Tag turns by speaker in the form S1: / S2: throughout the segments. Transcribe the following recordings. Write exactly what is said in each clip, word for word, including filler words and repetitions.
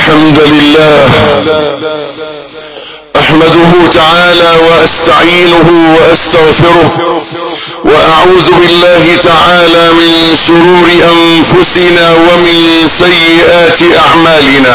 S1: الحمد لله احمده تعالى واستعينه واستغفره واعوذ بالله تعالى من شرور انفسنا ومن سيئات اعمالنا.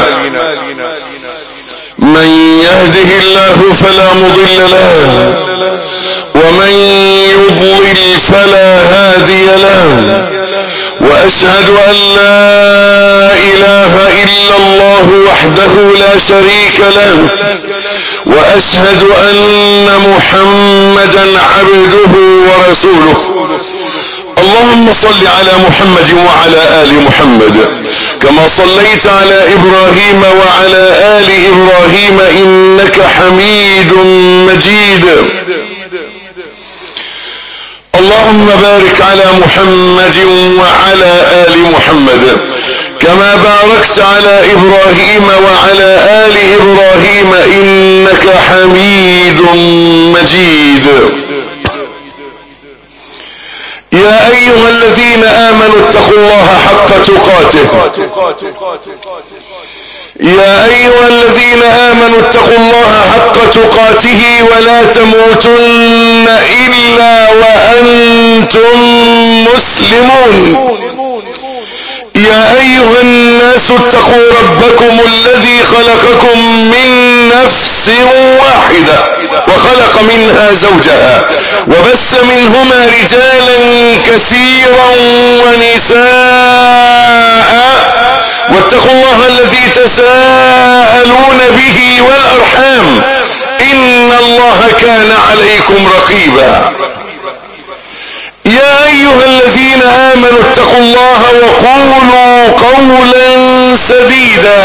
S1: من يهده الله فلا مضل له ومن يضلل فلا هادي له، واشهد ان لا اله الا الله وحده لا شريك له، واشهد ان محمدا عبده ورسوله. اللهم صل على محمد وعلى ال محمد كما صليت على ابراهيم وعلى ال ابراهيم انك حميد مجيد. اللهم بارك على محمد وعلى آل محمد كما باركت على إبراهيم وعلى آل إبراهيم إنك حميد مجيد. يا أيها الذين آمنوا اتقوا الله حق تقاته يا أيها الذين آمنوا اتقوا الله حق تقاته ولا تموتن إلا وأنتم مسلمون. يا أيها الناس اتقوا ربكم الذي خلقكم من نفس واحدة وخلق منها زوجها وبث منهما رجالا كثيرا ونساء، واتقوا الله الذي تساءلون به والأرحام إن الله كان عليكم رقيبا. يا أيها الذين آمنوا اتقوا الله وقولوا قولا سديدا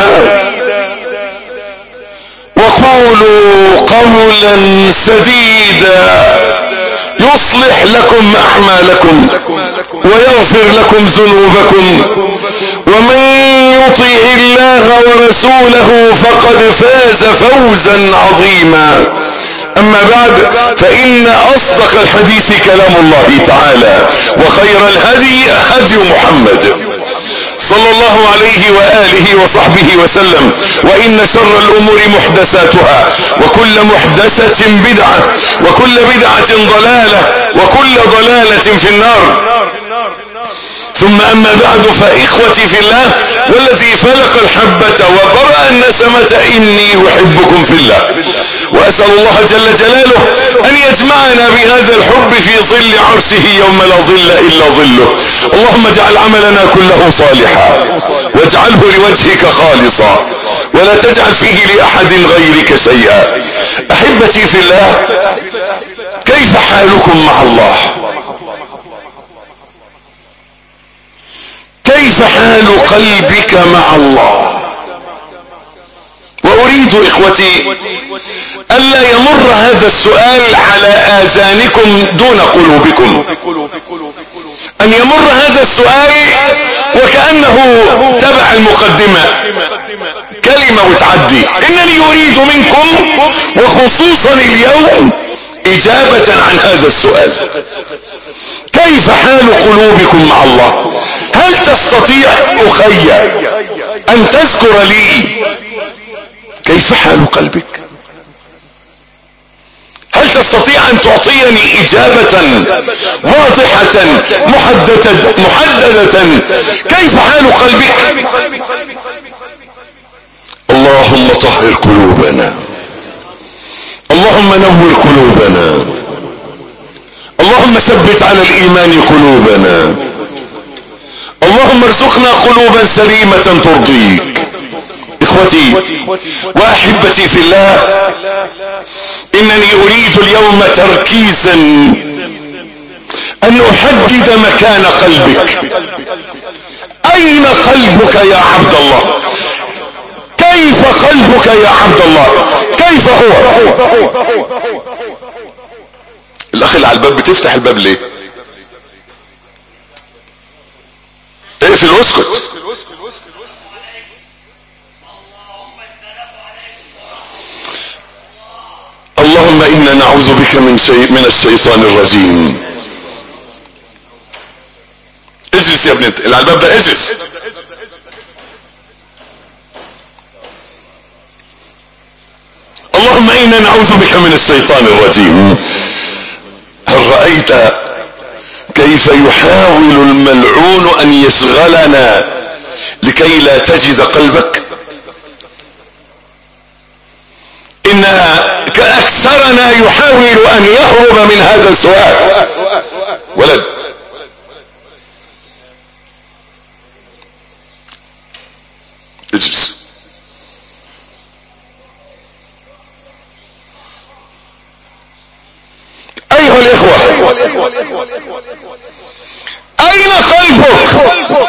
S1: وقولوا قولا سديدا يصلح لكم أعمالكم ويغفر لكم ذنوبكم، ومن يطع الله ورسوله فقد فاز فوزا عظيما. أما بعد، فإن أصدق الحديث كلام الله تعالى، وخير الهدي هدي محمد صلى الله عليه وآله وصحبه وسلم، وإن شر الأمور محدثاتها، وكل محدثة بدعة، وكل بدعة ضلالة، وكل ضلالة في النار. ثم أما بعد، فإخوتي في الله والذي فلق الحبة وبرأ النسمة إني أحبكم في الله، وأسأل الله جل جلاله أن يجمعنا بهذا الحب في ظل عرشه يوم لا ظل إلا ظله. اللهم اجعل عملنا كله صالحا واجعله لوجهك خالصا ولا تجعل فيه لأحد غيرك شيئا. أحبتي في الله، كيف حالكم مع الله؟ كيف حال قلبك مع الله؟ وأريد إخوتي ألا يمر هذا السؤال على آذانكم دون قلوبكم، أن يمر هذا السؤال وكأنه تبع المقدمة، كلمة وتعدي. إنني أريد منكم وخصوصا اليوم إجابة عن هذا السؤال: كيف حال قلوبكم مع الله؟ هل تستطيع أخي أن تذكر لي كيف حال قلبك؟ هل تستطيع أن تعطيني إجابة واضحة محددة محددة كيف حال قلبك؟ اللهم طهر قلوبنا، اللهم نور قلوبنا، اللهم ثبت على الإيمان قلوبنا، اللهم ارزقنا قلوبا سليمة ترضيك. إخوتي وأحبتي في الله، إنني أريد اليوم تركيزا أن أحدد مكان قلبك. أين قلبك يا عبد الله؟ كيف قلبك يا عبد الله؟ كيف هو؟ الأخ اللي على الباب بتفتح الباب ليه؟ اقفل واسكت. اللهم إنا نعوذ بك من شيء من الشيطان الرجيم. اجلس يا ابني اللي على الباب ده، اجلس. انا نعوذ بك من الشيطان الرجيم. هل رأيت كيف يحاول الملعون ان يشغلنا لكي لا تجد قلبك؟ ان كأكثرنا يحاول ان يهرب من هذا السؤال. ولد اجلس. ايها الاخوة، اين قلبك؟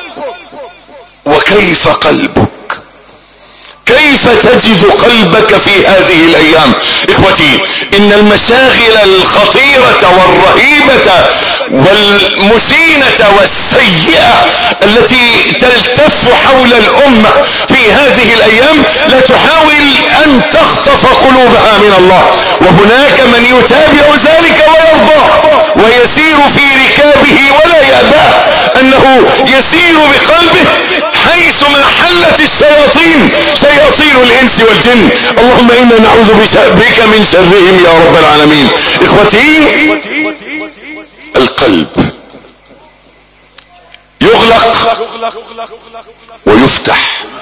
S1: وكيف قلبك؟ كيف تجد قلبك في هذه الايام؟ اخوتي، ان المشاغل الخطيرة والرهيبة والمسينة والسيئة التي تلتف حول الامة في هذه الايام لا تحاول ان تخطف قلوبها من الله، وهناك من يتابع ذلك ويرضاه ويسير في ركابه ولا يأباه انه يسير بقلبه حيثما حلت الشياطين، شياطين الانس والجن. اللهم انا نعوذ بك من شرهم يا رب العالمين. اخوتي، القلب يغلق ويفتح،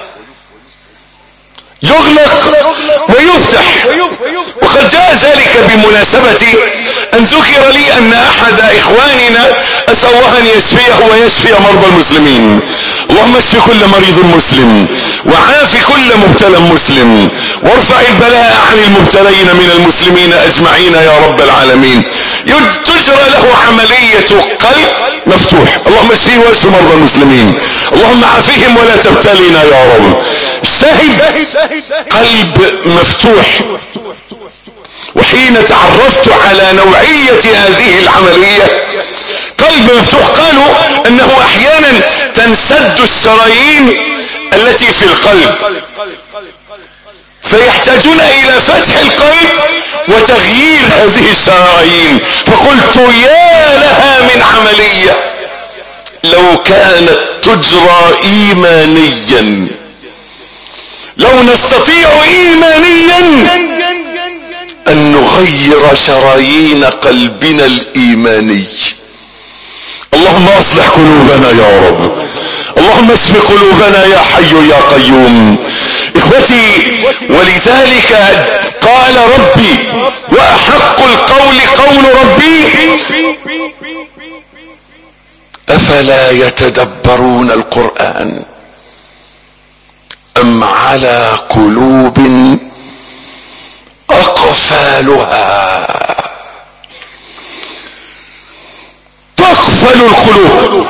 S1: يغلق ويفتح. وقد جاء ذلك بمناسبة ان ذكر لي ان احد اخواننا اسأل الله ان يشفيه ويشفي مرضى المسلمين. اللهم اشف كل مريض مسلم، وعاف كل مبتلى مسلم، وارفع البلاء عن المبتلين من المسلمين اجمعين يا رب العالمين. تجرى له عملية قلب مفتوح. اللهم اشفيه واشف مرضى المسلمين، اللهم عافهم ولا تبتلينا يا رب. شاهد، قلب مفتوح. وحين تعرفت على نوعية هذه العملية، قلب مفتوح، قالوا انه احيانا تنسد الشرايين التي في القلب فيحتاجون الى فتح القلب وتغيير هذه الشرايين. فقلت يا لها من عملية لو كانت تجرى ايمانيا، لو نستطيع ايمانيا ان نغير شرايين قلبنا الايماني. اللهم اصلح قلوبنا يا رب، اللهم اشف قلوبنا يا حي يا قيوم. اخوتي، ولذلك قال ربي واحق القول قول ربي افلا يتدبرون القرآن ام على قلوب اقفالها. تقفل القلوب.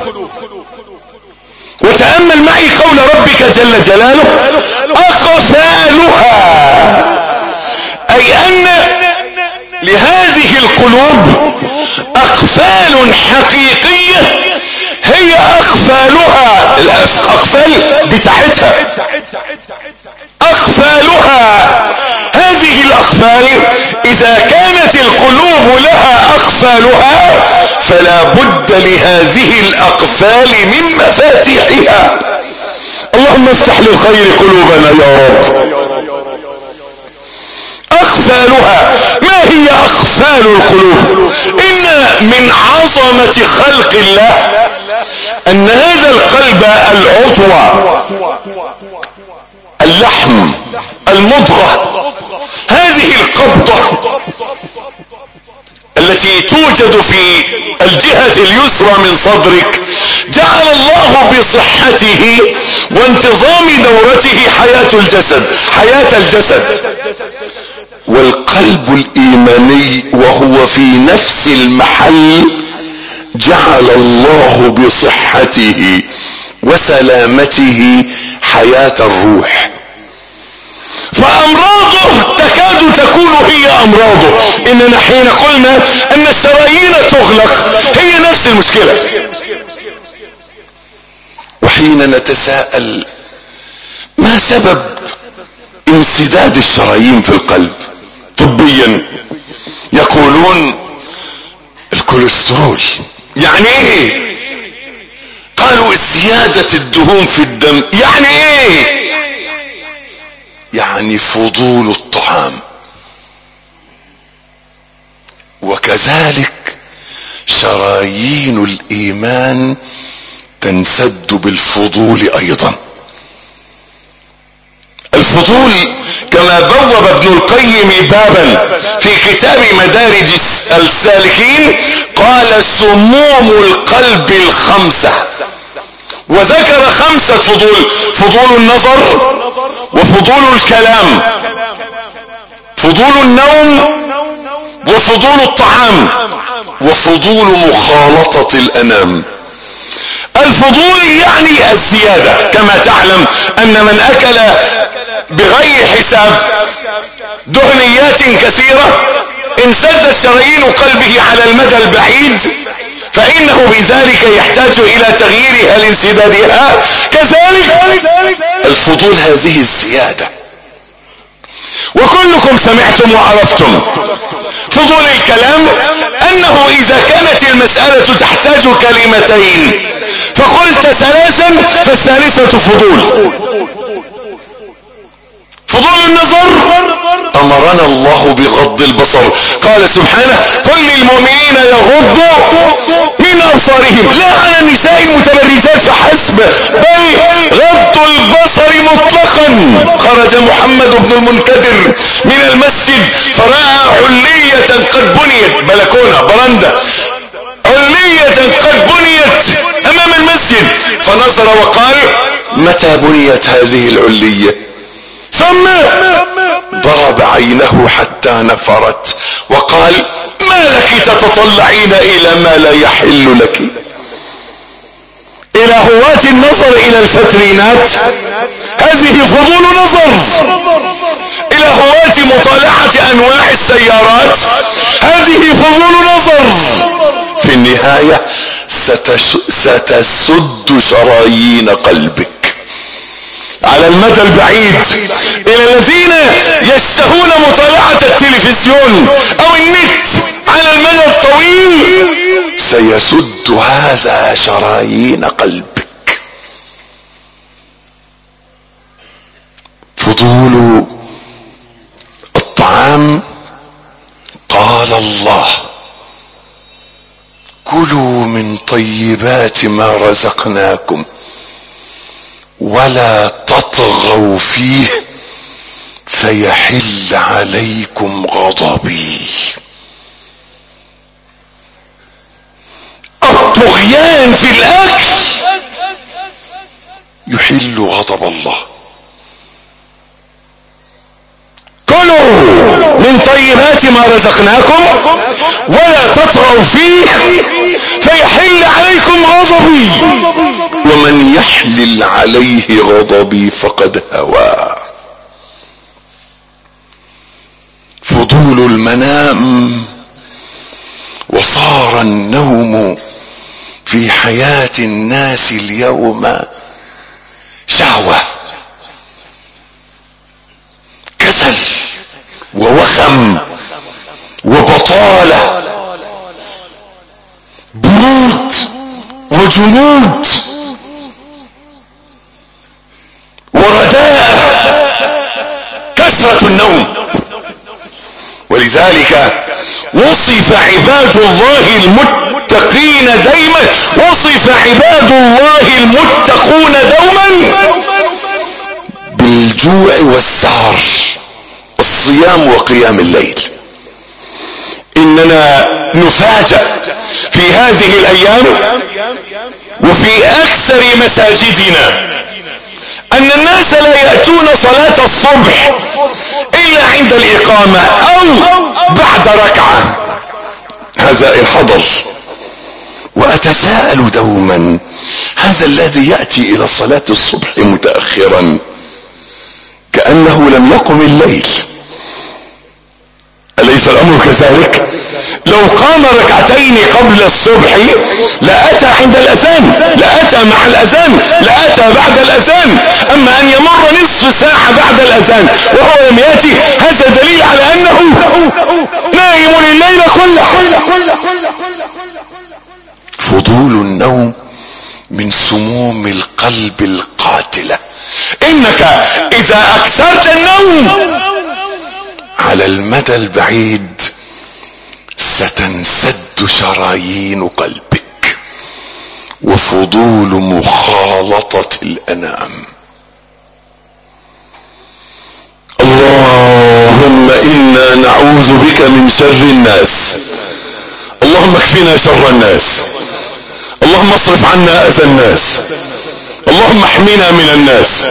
S1: وتأمل معي قول ربك جل جلاله اقفالها، اي ان لهذه القلوب اقفال حقيقية هي اقفالها، الاقفال بتاعتها، اقفالها. هذه الاقفال اذا كانت القلوب لها اقفالها فلا بد لهذه الاقفال من مفاتيحها. اللهم افتح للخير قلوبنا يا رب. اقفالها، ما هي اقفال القلوب؟ ان من عظمة خلق الله ان هذا القلب العضو، اللحم، المضغة، هذه القبضة التي توجد في الجهة اليسرى من صدرك جعل الله بصحته وانتظام دورته حياة الجسد، حياة الجسد. والقلب الإيماني وهو في نفس المحل جعل الله بصحته وسلامته حياة الروح. فأمراضه تكاد تكون هي أمراضه. إننا حين قلنا أن الشرايين تغلق هي نفس المشكلة. وحين نتساءل ما سبب انسداد الشرايين في القلب طبيا، يقولون الكوليسترول. يعني ايه؟ قالوا زيادة الدهون في الدم. يعني ايه؟ يعني فضول الطعام. كذلك شرايين الايمان تنسد بالفضول ايضا. الفضول كما بوب ابن القيم بابا في كتاب مدارج السالكين قال سموم القلب الخمسة، وذكر خمسة فضول: فضول النظر، وفضول الكلام، فضول النوم، وفضول الطعام، وفضول مخالطة الانام. الفضول يعني الزيادة، كما تعلم ان من اكل بغير حساب دهنيات كثيرة انسدت شرايين قلبه على المدى البعيد، فانه بذلك يحتاج الى تغييرها لانسدادها. كذلك الفضول هذه الزيادة، وكلكم سمعتم وعرفتم فضول الكلام، انه اذا كانت المسألة تحتاج كلمتين فقلت ثلاثا فالثالثة فضول. فضول النظر امرنا الله بغض البصر، قال سبحانه: قل للمؤمنين يغضوا من ابصارهم، لا على النساء المتبرجات فحسب، بل غض البصر مطلقا. خرج محمد بن المنكدر من المسجد فرأى علية قد بنيت، بلكونة برندة، علية قد بنيت امام المسجد، فنظر وقال: متى بنيت هذه العلية؟ ثم ضرب عينه حتى نفرت وقال: ما لك تتطلعين الى ما لا يحل لك؟ الى هواة النظر الى الفترينات، هذه فضول نظر. الى هواة مطالعة انواع السيارات، هذه فضول نظر. في النهاية ستسد شرايين قلبك على المدى البعيد. الى الذين يشتهون مطالعة التلفزيون او النت على المدى الطويل سيسد هذا شرايين قلبك. فضول الطعام، قال الله: كلوا من طيبات ما رزقناكم ولا تطغوا فيه فيحل عليكم غضبي. الطغيان في الاكل يحل غضب الله. كلوا من طيبات ما رزقناكم ولا تطغوا فيه فيحل عليكم غضبي، ومن يحلل عليه غضبي فقد هوى. فضول المنام، وصار النوم في حياة الناس اليوم شهوة، كسل ووخم وبطالة، برود وجنود ورداء، كثرة النوم. ولذلك وصف عباد الله المتقين دائما، وصف عباد الله المتقون دوما بالجوع والسهر، الصيام وقيام الليل. اننا نفاجأ في هذه الايام وفي اكثر مساجدنا ان الناس لا يأتون صلاة الصبح الا عند الاقامة او بعد ركعة، هذا الحضر. واتساءل دوما: هذا الذي يأتي الى صلاة الصبح متأخرا كأنه لم يقم الليل، أليس الأمر كذلك؟ لو قام ركعتين قبل الصبح لأتى عند الأذان، لأتى مع الأذان، لأتى بعد الأذان. أما أن يمر نصف ساعة بعد الأذان وهو لم يأتي، هذا دليل على أنه نائم الليل كله. فضول النوم من سموم القلب القاتلة. إنك إذا أكثرت النوم على المدى البعيد ستنسد شرايين قلبك وفضول مخالطة الأنام. اللهم إنا نعوذ بك من شر الناس، اللهم اكفنا شر الناس، اللهم اصرف عنا أذى الناس، اللهم احمنا من الناس.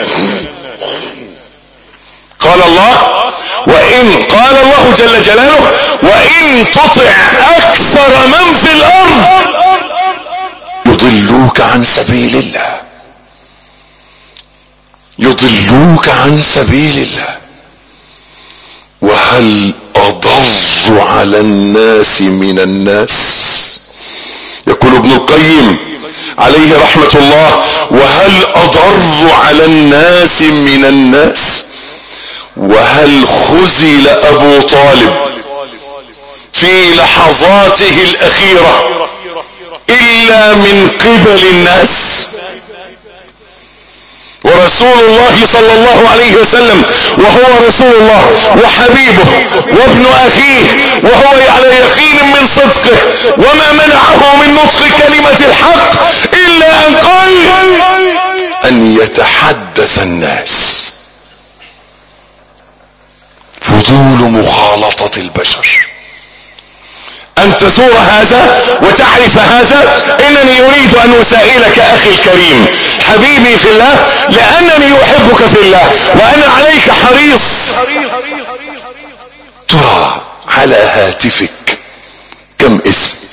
S1: قال الله وإن قال الله جل جلاله وإن تطع أكثر من في الأرض يضلوك عن سبيل الله، يضلوك عن سبيل الله. وهل أضر على الناس من الناس؟ يقول ابن القيم عليه رحمة الله وهل أضر على الناس من الناس؟ وهل خذل أبو طالب في لحظاته الأخيرة إلا من قبل الناس؟ ورسول الله صلى الله عليه وسلم وهو رسول الله وحبيبه وابن أخيه وهو على يقين من صدقه وما منعه من نطق كلمة الحق إلا أن قال أن يتحدث الناس. فضول مخالطة البشر، أن تزور هذا وتعرف هذا. إنني أريد أن أسائلك أخي الكريم حبيبي في الله، لأنني أحبك في الله وأنا عليك حريص. ترى على هاتفك كم اسم؟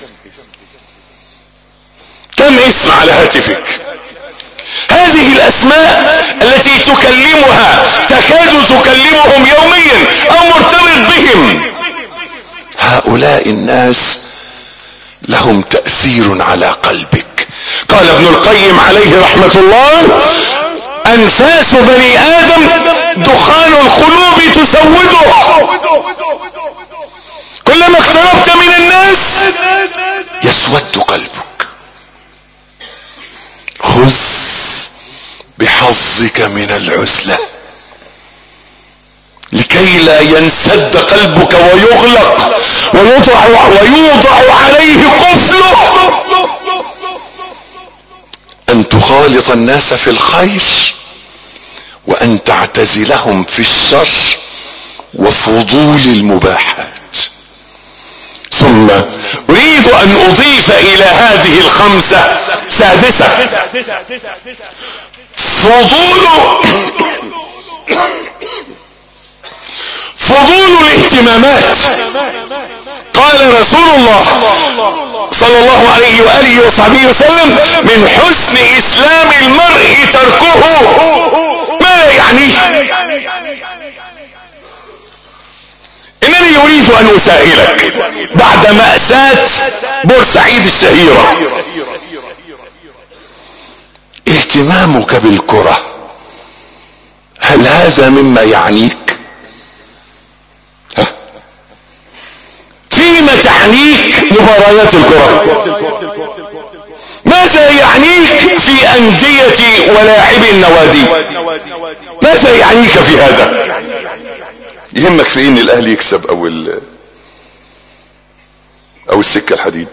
S1: كم اسم على هاتفك؟ هذه الأسماء التي تكلمها تكاد تكلمهم يوميا أو مرتبط بهم، هؤلاء الناس لهم تأثير على قلبك. قال ابن القيم عليه رحمة الله أنفاس بني آدم دخان القلوب تسوده، كلما اقتربت من الناس يسود قلبك. خذ بحظك من العزلة لكي لا ينسد قلبك ويغلق ويوضع, ويوضع عليه قفله. أن تخالط الناس في الخير وأن تعتزلهم في الشر وفضول المباحات. ثم أريد أن أضيف إلى هذه الخمسة سادسة، فضول فضول الاهتمامات. قال رسول الله صلى الله عليه وآله وصحبه وسلم من حسن إسلام المرء تركه ما يعنيه. إنني أريد أن أسائلك بعد مأساة بورسعيد الشهيرة، اهتمامك بالكرة هل هذا مما يعنيك؟ ها؟ فيما تعنيك مباريات الكرة؟ ماذا يعنيك في أندية ولاعبي النوادي؟ ماذا يعنيك في هذا؟ يهمك في ان الاهلي يكسب او او السكة الحديد؟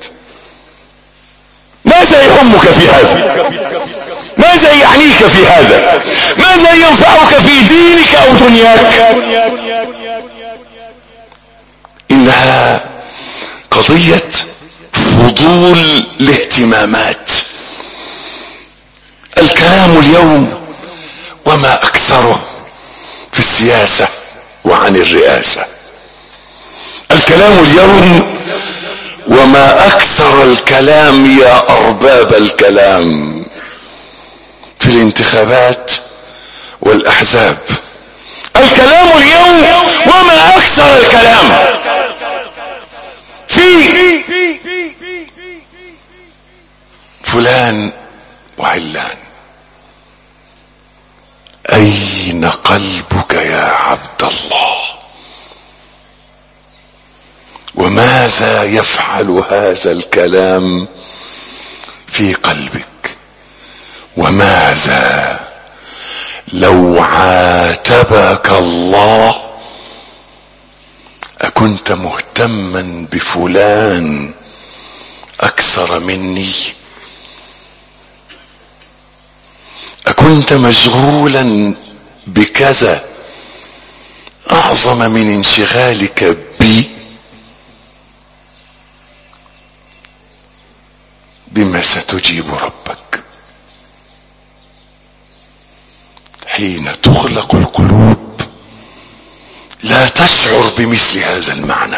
S1: ماذا يهمك في هذا؟ ماذا يعنيك في هذا؟ ماذا ينفعك في دينك او دنياك؟ انها قضية فضول الاهتمامات. الكلام اليوم وما اكثره في السياسة وعن الرئاسة، الكلام اليوم وما اكثر الكلام يا ارباب الكلام في الانتخابات والاحزاب. الكلام اليوم وما اكثر الكلام في فلان وعلان. اين قلبك يا عبد الله؟ وماذا يفعل هذا الكلام في قلبك؟ وماذا لو عاتبك الله اكنت اكنت مهتما بفلان اكثر مني؟ اكنت مشغولا بكذا اعظم من انشغالك بي؟ بما ستجيب ربك حين تخلق القلوب لا تشعر بمثل هذا المعنى.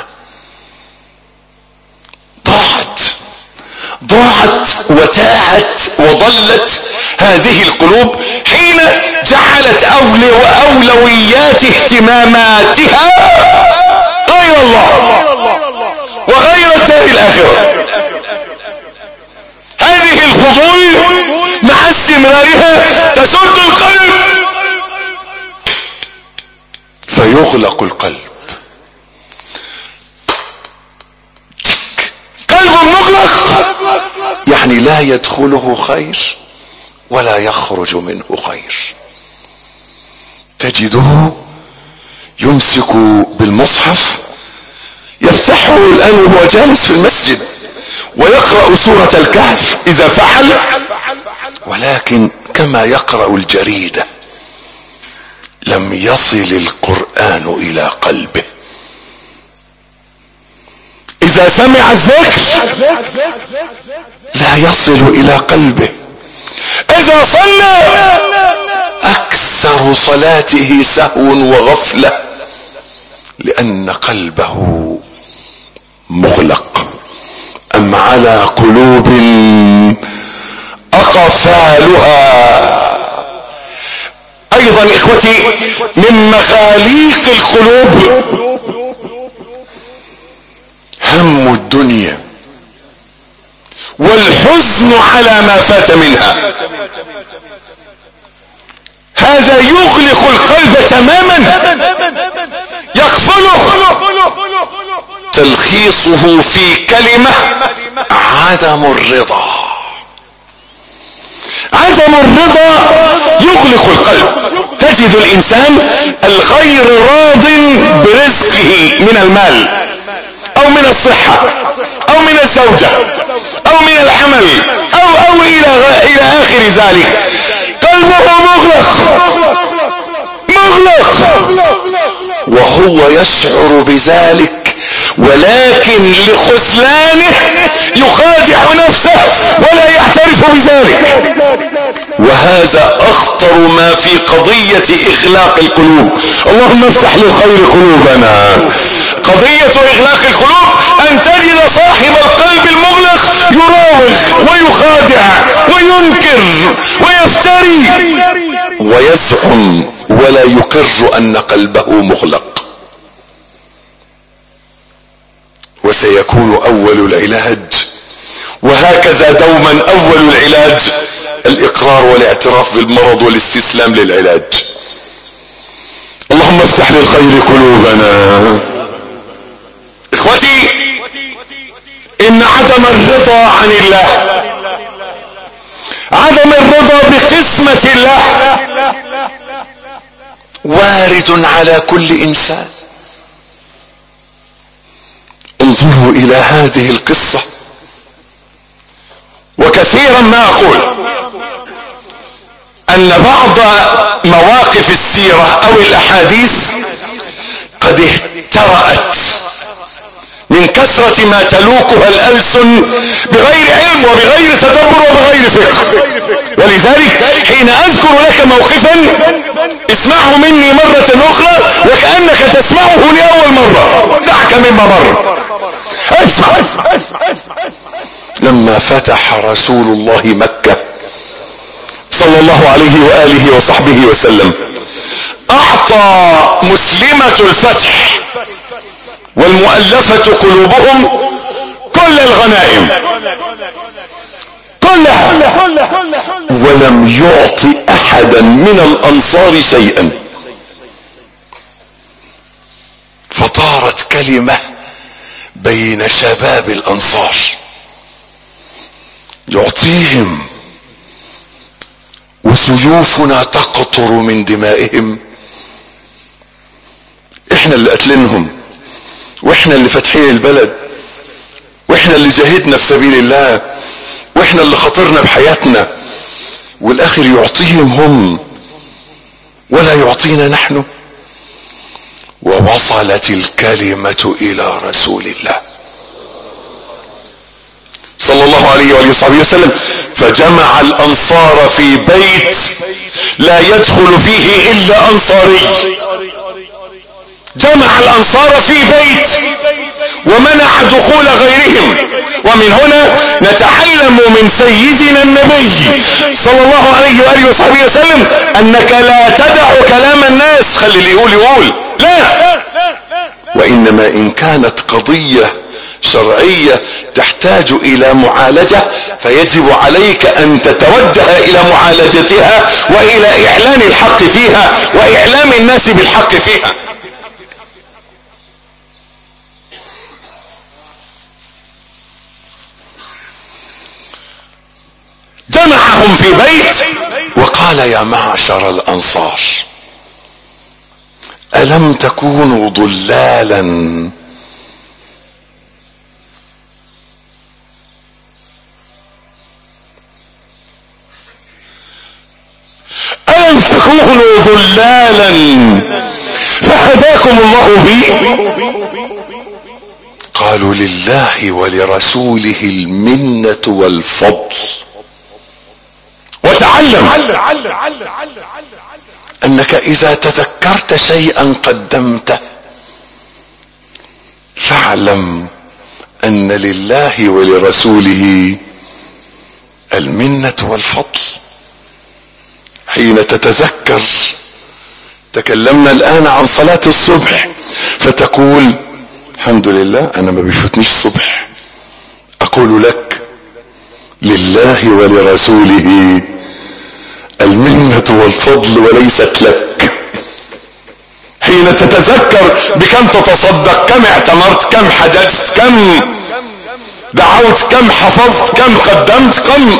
S1: ضاعت ضاعت وتاهت وضلت هذه القلوب حين جعلت أولو وأولويات اهتماماتها غير الله وغير الدار الآخرة. هذه الفضول مع استمرارها تسد القلب فيغلق القلب. قلب مغلق يعني لا يدخله خير ولا يخرج منه خير. تجده يمسك بالمصحف يفتحه الآن وهو جالس في المسجد ويقرأ سورة الكهف إذا فعل، ولكن كما يقرأ الجريدة لم يصل القرآن إلى قلبه. إذا سمع الذكر لا يصل إلى قلبه. إذا صلى أكثر صلاته سهو وغفلة لأن قلبه مغلق. أم على قلوب أقفالها. أيضا إخوتي من مخاليق القلوب هم الدنيا والحزن على ما فات منها. هذا يغلق القلب تماما يقفله. تلخيصه في كلمة عدم الرضا. عدم الرضا يغلق القلب. تجد الإنسان الغير راض برزقه من المال أو من الصحة أو من الزوجة أو من العمل أو أو إلى إلى آخر ذلك. قلبه مغلق مغلق وهو يشعر بذلك، ولكن لخذلانه يخادع نفسه ولا يعترف بذلك. وهذا أخطر ما في قضية إغلاق القلوب. اللهم افتح للخير قلوبنا. قضية إغلاق القلوب أن تجد صاحب القلب المغلق يراوغ ويخادع وينكر ويفتري ويزعم ولا يقر أن قلبه مغلق. وسيكون أول العلاج، وهكذا دوما أول العلاج الإقرار والاعتراف بالمرض والاستسلام للعلاج. اللهم افتح للخير قلوبنا. إخوتي، إن عدم الرضا عن الله، عدم الرضا بقسمة الله وارد على كل إنسان. انظروا إلى هذه القصة، وكثيرا ما أقول أن بعض مواقف السيرة أو الأحاديث قد اهترأت من كثرة ما تلوكها الألسن بغير علم وبغير تدبر وبغير فقه. ولذلك حين أذكر لك موقفا اسمعه مني مرة أخرى وكأنك تسمعه لأول مرة. دعك مما مر. اسمع اسمع اسمع اسمع اسمع. لما فتح رسول الله مكة صلى الله عليه وآله وصحبه وسلم أعطى مسلمة الفتح والمؤلفة قلوبهم كل الغنائم كلها، ولم يعطي أحدا من الأنصار شيئا. فطارت كلمة بين شباب الأنصار يعطيهم وسيوفنا تقطر من دمائهم. احنا اللي قتلنهم، واحنا اللي فاتحين البلد، واحنا اللي جاهدنا في سبيل الله، واحنا اللي خاطرنا بحياتنا، والاخر يعطيهم هم ولا يعطينا نحن. ووصلت الكلمة الى رسول الله صلى الله عليه وآله وصحبه وسلم، فجمع الانصار في بيت لا يدخل فيه الا انصاري. جمع الانصار في بيت ومنع دخول غيرهم. ومن هنا نتعلم من سيدنا النبي صلى الله عليه وآله وصحبه وسلم انك لا تدع كلام الناس، خلي اللي يقول يقول، لا، وانما ان كانت قضية شرعية تحتاج الى معالجة فيجب عليك ان تتوجه الى معالجتها والى اعلان الحق فيها واعلام الناس بالحق فيها. جمعهم في بيت وقال يا معشر الانصار الم تكونوا ضلالا الم تكونوا ضلالا فهداكم الله به؟ قالوا لله ولرسوله المنة والفضل. وتعلم انك اذا تذكرت شيئا قدمته فاعلم ان لله ولرسوله المنة والفضل. حين تتذكر، تكلمنا الان عن صلاة الصبح فتقول الحمد لله انا ما بيفوتنيش الصبح، اقول لك لله ولرسوله المنة والفضل وليست لك. حين تتذكر بكم تتصدق، كم اعتمرت، كم حججت، كم دعوت، كم حفظت، كم قدمت، كم،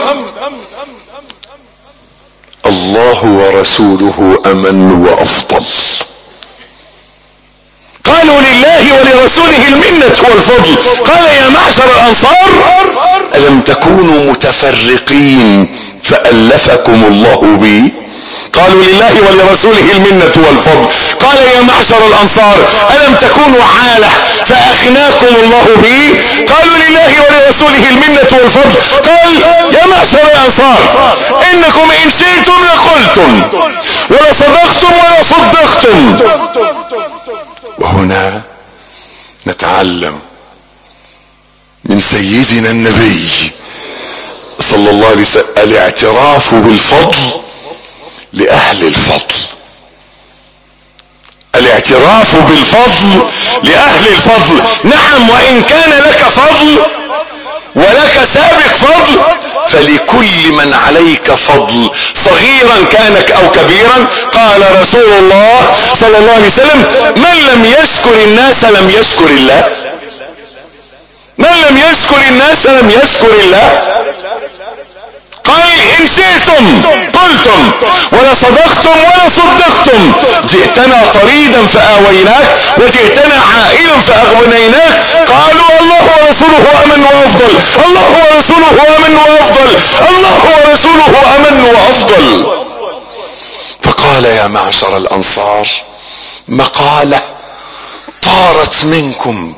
S1: الله ورسوله امن وافضل. قالوا لله ولرسوله المنة والفضل. قال يا معشر الانصار الم تكونوا متفرقين فالفكم الله بي؟ قالوا لله ولرسوله المنة والفضل. قال يا معشر الانصار الم تكونوا عالة فاغناكم الله بي؟ قالوا لله ولرسوله المنة والفضل. قال يا معشر الانصار انكم ان شئتم لقلتم ولصدقتم ولصدقتم. وهنا نتعلم من سيدنا النبي صلى الله عليه وسلم الاعتراف بالفضل لأهل الفضل. الاعتراف بالفضل لأهل الفضل. نعم، وإن كان لك فضل ولك سابق فضل فلكل من عليك فضل صغيرا كانك او كبيرا. قال رسول الله صلى الله عليه وسلم من لم يشكر الناس لم يشكر الله، من لم يشكر الناس لم يشكر الله. قال ان شئتم قلتم ولصدقتم ولصدقتم. جئتنا طريدا فآويناك وجئتنا عائلا فأغنيناك. قالوا الله ورسوله امن وافضل، الله ورسوله امن وافضل، الله ورسوله امن وافضل. فقال يا معشر الانصار مقالة طارت منكم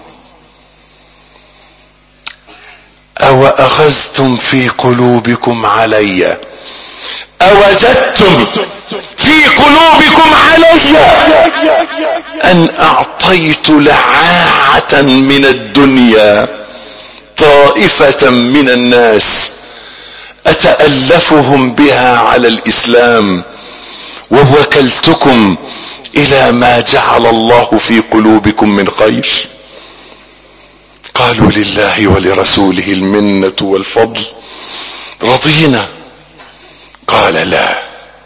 S1: او اخذتم في قلوبكم علي، اوجدتم في قلوبكم علي ان اعطيت لعاعة من الدنيا طائفة من الناس اتألفهم بها على الاسلام ووكلتكم الى ما جعل الله في قلوبكم من خير؟ قالوا لله ولرسوله المنة والفضل رضينا. قال لا،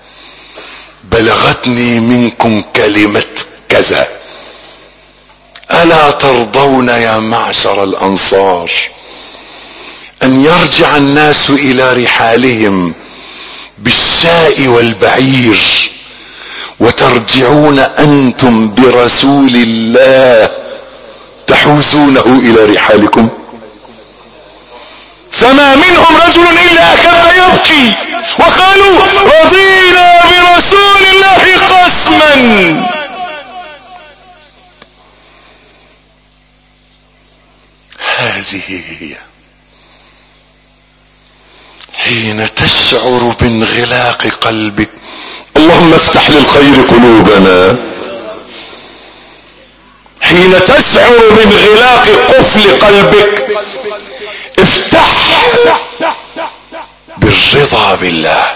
S1: بلغتني منكم كلمة كذا، ألا ترضون يا معشر الأنصار أن يرجع الناس إلى رحالهم بالشاء والبعير وترجعون أنتم برسول الله تحوزونه الى رحالكم؟ فما منهم رجل الا كان يبكي وقالوا رضينا برسول الله قسما. هذه هي حين تشعر بانغلاق قلبك. اللهم افتح للخير قلوبنا. حين تشعر بانغلاق قفل قلبك افتح بالرضا بالله.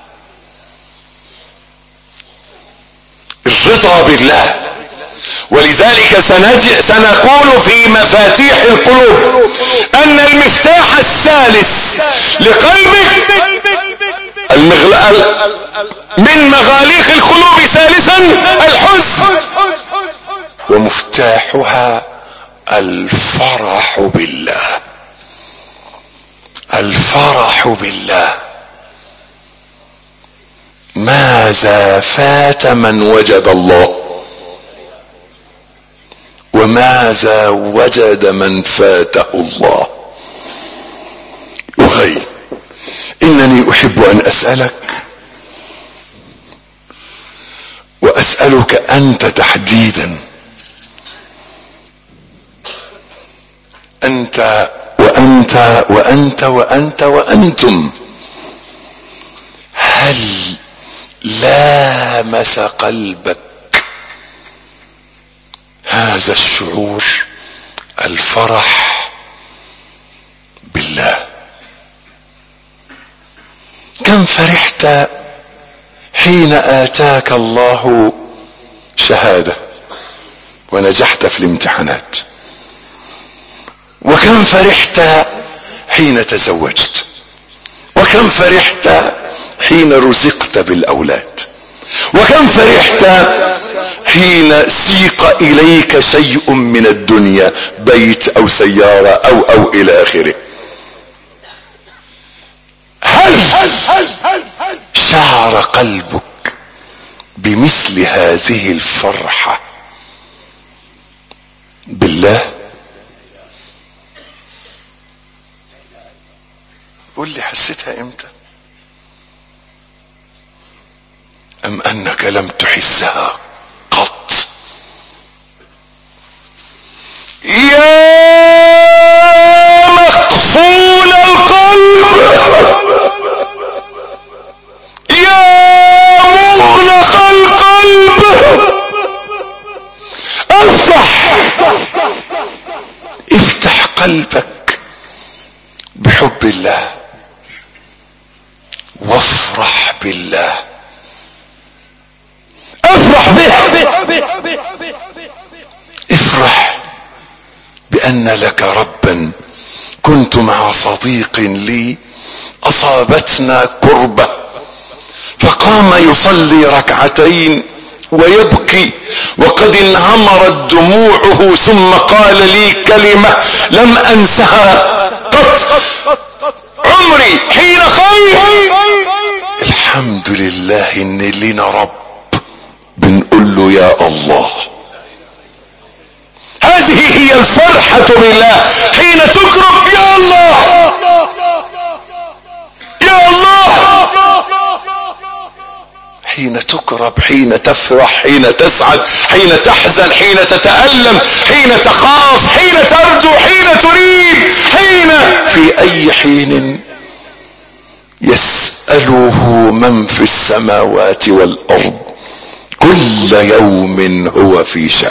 S1: الرضا بالله. ولذلك سنقول في مفاتيح القلوب ان المفتاح الثالث لقلبك المغلق من مغاليق القلوب ثالثا الحزن، ومفتاحها الفرح بالله. الفرح بالله. ماذا فات من وجد الله، وماذا وجد من فاته الله. أخي إنني أحب أن أسألك، وأسألك أنت تحديدا، أنت وأنت وأنت وأنت وأنتم، هل لامس قلبك هذا الشعور، الفرح بالله؟ كم فرحت حين آتاك الله شهادة ونجحت في الامتحانات؟ وكم فرحت حين تزوجت؟ وكم فرحت حين رزقت بالأولاد؟ وكم فرحت حين سيق إليك شيء من الدنيا، بيت أو سيارة أو أو إلى آخره؟ هل شعر قلبك بمثل هذه الفرحة بالله؟ قل لي حسيتها امتى؟ ام انك لم تحسها قط؟ يا مقفول القلب، يا مغلق القلب، افتح افتح قلبك بحب الله، وافرح بالله. افرح به. افرح بان لك ربا. كنت مع صديق لي اصابتنا كربة فقام يصلي ركعتين ويبكي وقد انهمرت دموعه، ثم قال لي كلمة لم انسها قط عمري حين قال الحمد لله ان لنا رب بنقول له يا الله. هذه هي الفرحة بالله، حين تكرم يا الله يا الله، حين تكرب، حين تفرح، حين تسعد، حين تحزن، حين تتألم، حين تخاف، حين ترجو، حين تريد، حين في اي حين يسأله من في السماوات والارض كل يوم هو في شأن.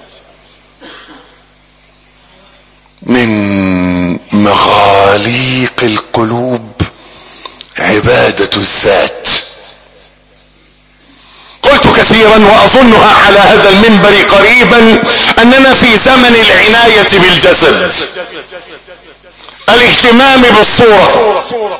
S1: من مغاليق القلوب عبادة الذات. قلت كثيرا واظنها على هذا المنبر قريبا اننا في زمن العناية بالجسد، الاهتمام بالصورة،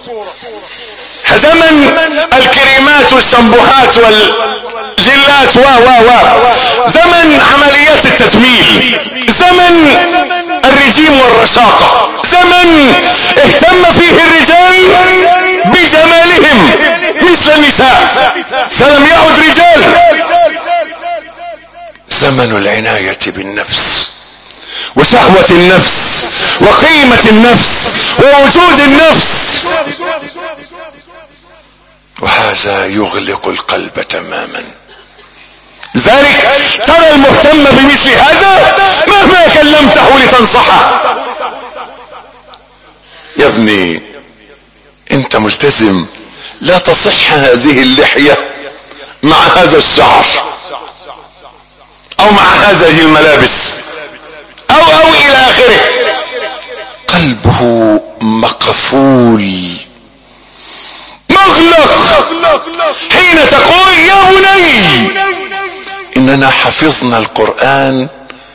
S1: زمن الكريمات والشامبوهات والجلات و و و زمن عمليات التجميل، زمن الرجيم والرشاقة، زمن اهتم فيه الرجال بجمالهم مثل النساء فلم يعد رجال. زمن العناية بالنفس وشهوة النفس وقيمة النفس ووجود النفس، وهذا يغلق القلب تماما. لذلك ترى المهتم بمثل هذا مهما كلمته لتنصحه: يا ابني انت ملتزم، لا تصح هذه اللحية مع هذا الشعر او مع هذه الملابس او او الى اخره. قلبه مقفول مغلق حين تقول: يا بني اننا حفظنا القرآن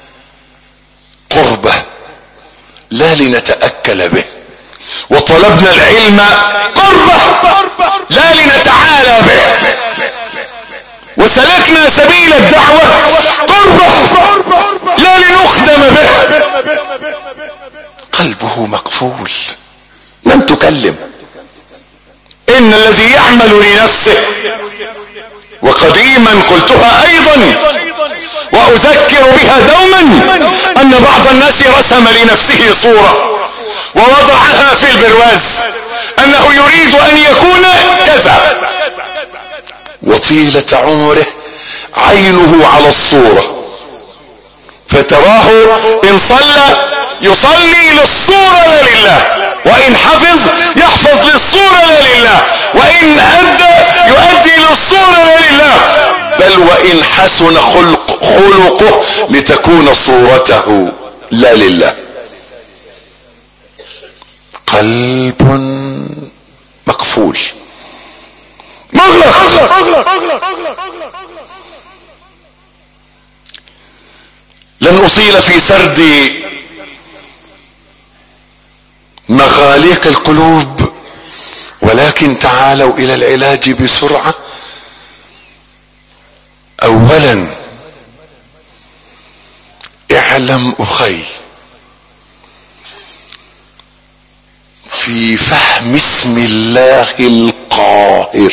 S1: قربة لا لنتأكل به، وطلبنا العلم قربة لا لنتعالى به، وسلكنا سبيل الدعوة قربة لا لنخدم به. قلبه مقفول، لم تكلم. ان الذي يعمل لنفسه، وقديما قلتها ايضا واذكر بها دوما، ان بعض الناس رسم لنفسه صورة ووضعها في البرواز انه يريد ان يكون كذا، وطيلة عمره عينه على الصورة، فتراه ان صلى يصلي للصورة لا لله، وان حفظ يحفظ للصورة لا لله، وان ادى يؤدي للصورة لا لله، بل وان حسن خلق خلقه لتكون صورته لا لله. قلب مقفول مغلق. لن اطيل في سرد مغاليق القلوب، ولكن تعالوا الى العلاج بسرعة. اولا اعلم اخي في فهم اسم الله القاهر.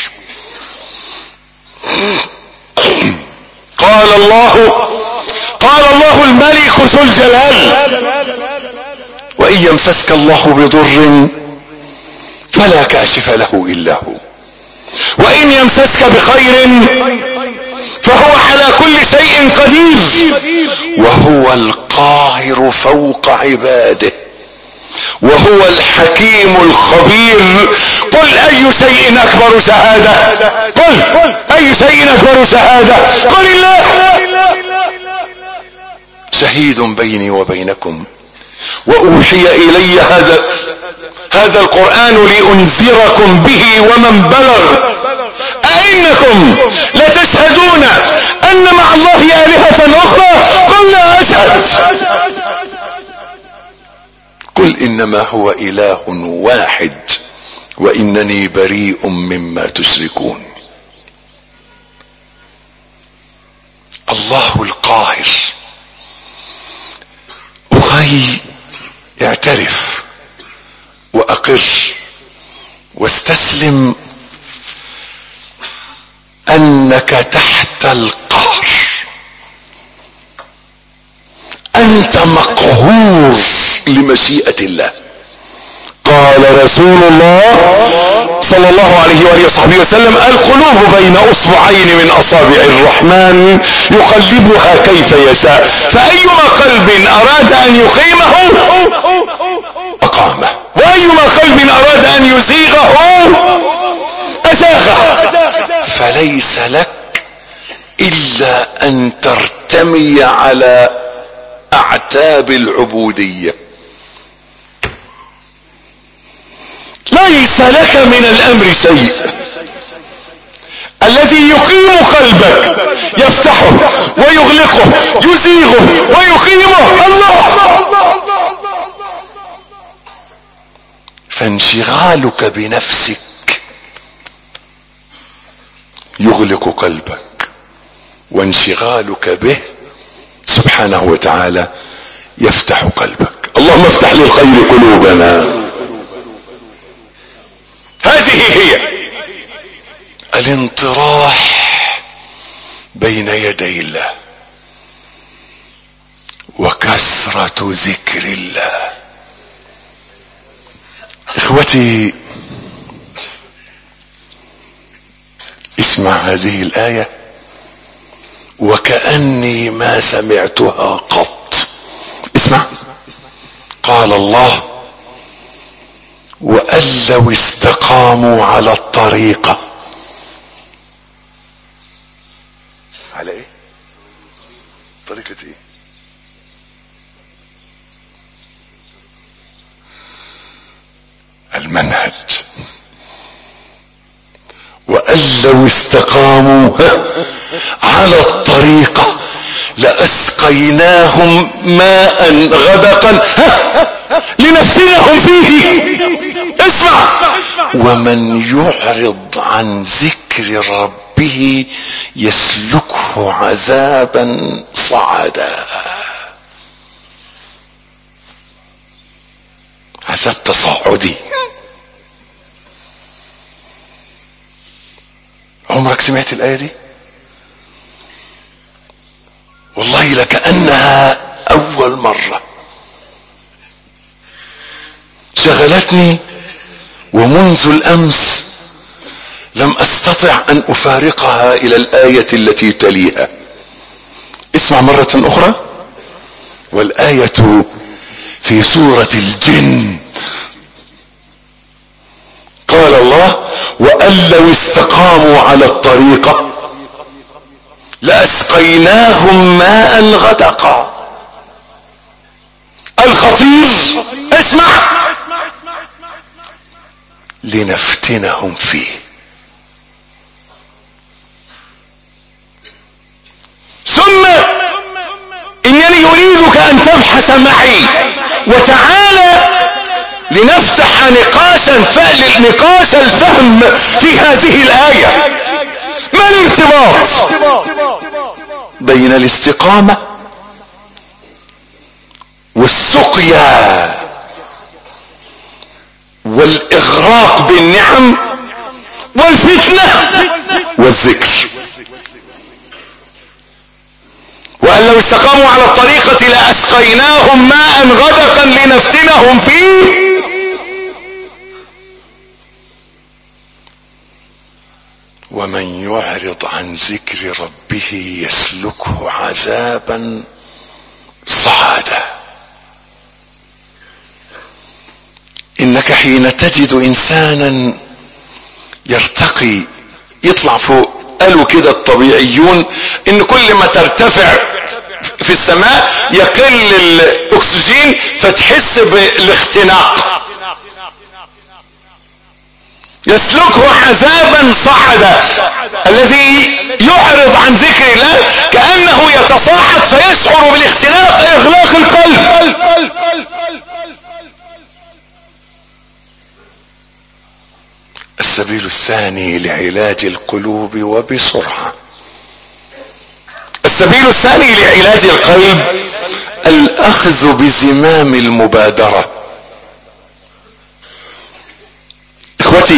S1: قال الله قال الله الملك ذو الجلال: وإن يمسسك الله بضر فلا كاشف له إلا هو، وإن يمسسك بخير فهو على كل شيء قدير، وهو القاهر فوق عباده، وهو الحكيم الخبير. قل أي شيء أكبر شهادة؟ قل أي شيء أكبر شهادة؟ قل الله شهيد بيني وبينكم، وأوحي إلي هذا هذا القرآن لأنذركم به ومن بلغ، أئنكم لتشهدون أن مع الله آلهة أخرى؟ قل لا أشهد. قل إنما هو إله واحد وإنني بريء مما تشركون. الله القاهر. أخي اعترف وأقر واستسلم أنك تحت القهر، أنت مقهور لمشيئة الله. قال رسول الله صلى الله عليه وآله وصحبه وسلم: القلوب بين أصبعين من أصابع الرحمن يقلبها كيف يشاء، فأيما قلب أراد أن يقيمه أقامه، وأيما قلب أراد أن يزيغه أزاغه. فليس لك إلا أن ترتمي على أعتاب العبودية. ليس لك من الأمر شيء. الذي يقيم قلبك، يفتحه ويغلقه، يزيغه ويقيمه، الله. فانشغالك بنفسك يغلق قلبك، وانشغالك به سبحانه وتعالى يفتح قلبك. اللهم افتح للخير قلوبنا. هذه هي الانطراح بين يدي الله وكثرة ذكر الله. اخوتي اسمع هذه الآية وكأني ما سمعتها قط. اسمع. قال الله: وأن لو استقاموا على الطريقة. على ايه؟ طريقة ايه؟ المنهج. وأن لو استقاموا على الطريقة لأسقيناهم ماء غدقا لنفتنهم فيه. اسمع. ومن يعرض عن ذكر ربه يسلكه عذابا صعدا. عذاب تصاعدي. عمرك سمعت الآية دي؟ والله لكأنها أول مرة. شغلتني ومنذ الأمس لم أستطع أن أفارقها إلى الآية التي تليها. اسمع مرة أخرى. والآية في سورة الجن. قال الله: وأن لو استقاموا على الطريقة لأسقيناهم ماء غدقا. الخطير اسمع: لنفتنهم فيه. ثم إنني أريدك أن تبحث معي وتعالى لنفتح نقاشا نقاش الفهم في هذه الآية. ما الارتباط بين الاستقامة والسقيا والإغراق بالنعم والفتنة والذكر؟ وأن لو استقاموا على الطريقة لأسقيناهم ماء غدقا لنفتنهم فيه. ومن يعرض عن ذكر ربه يسلكه عذابا صعدا. انك حين تجد انسانا يرتقي يطلع فوق، قالوا كده الطبيعيون ان كل ما ترتفع في السماء يقل الاكسجين فتحس بالاختناق. يسلكه عذابا صعدا. الذي يعرض عن ذكر الله كأنه يتصاعد فيشعر بالاختناق، اغلاق القلب. السبيل الثاني لعلاج القلوب وبسرعة. السبيل الثاني لعلاج القلب الأخذ بزمام المبادرة. اخوتي،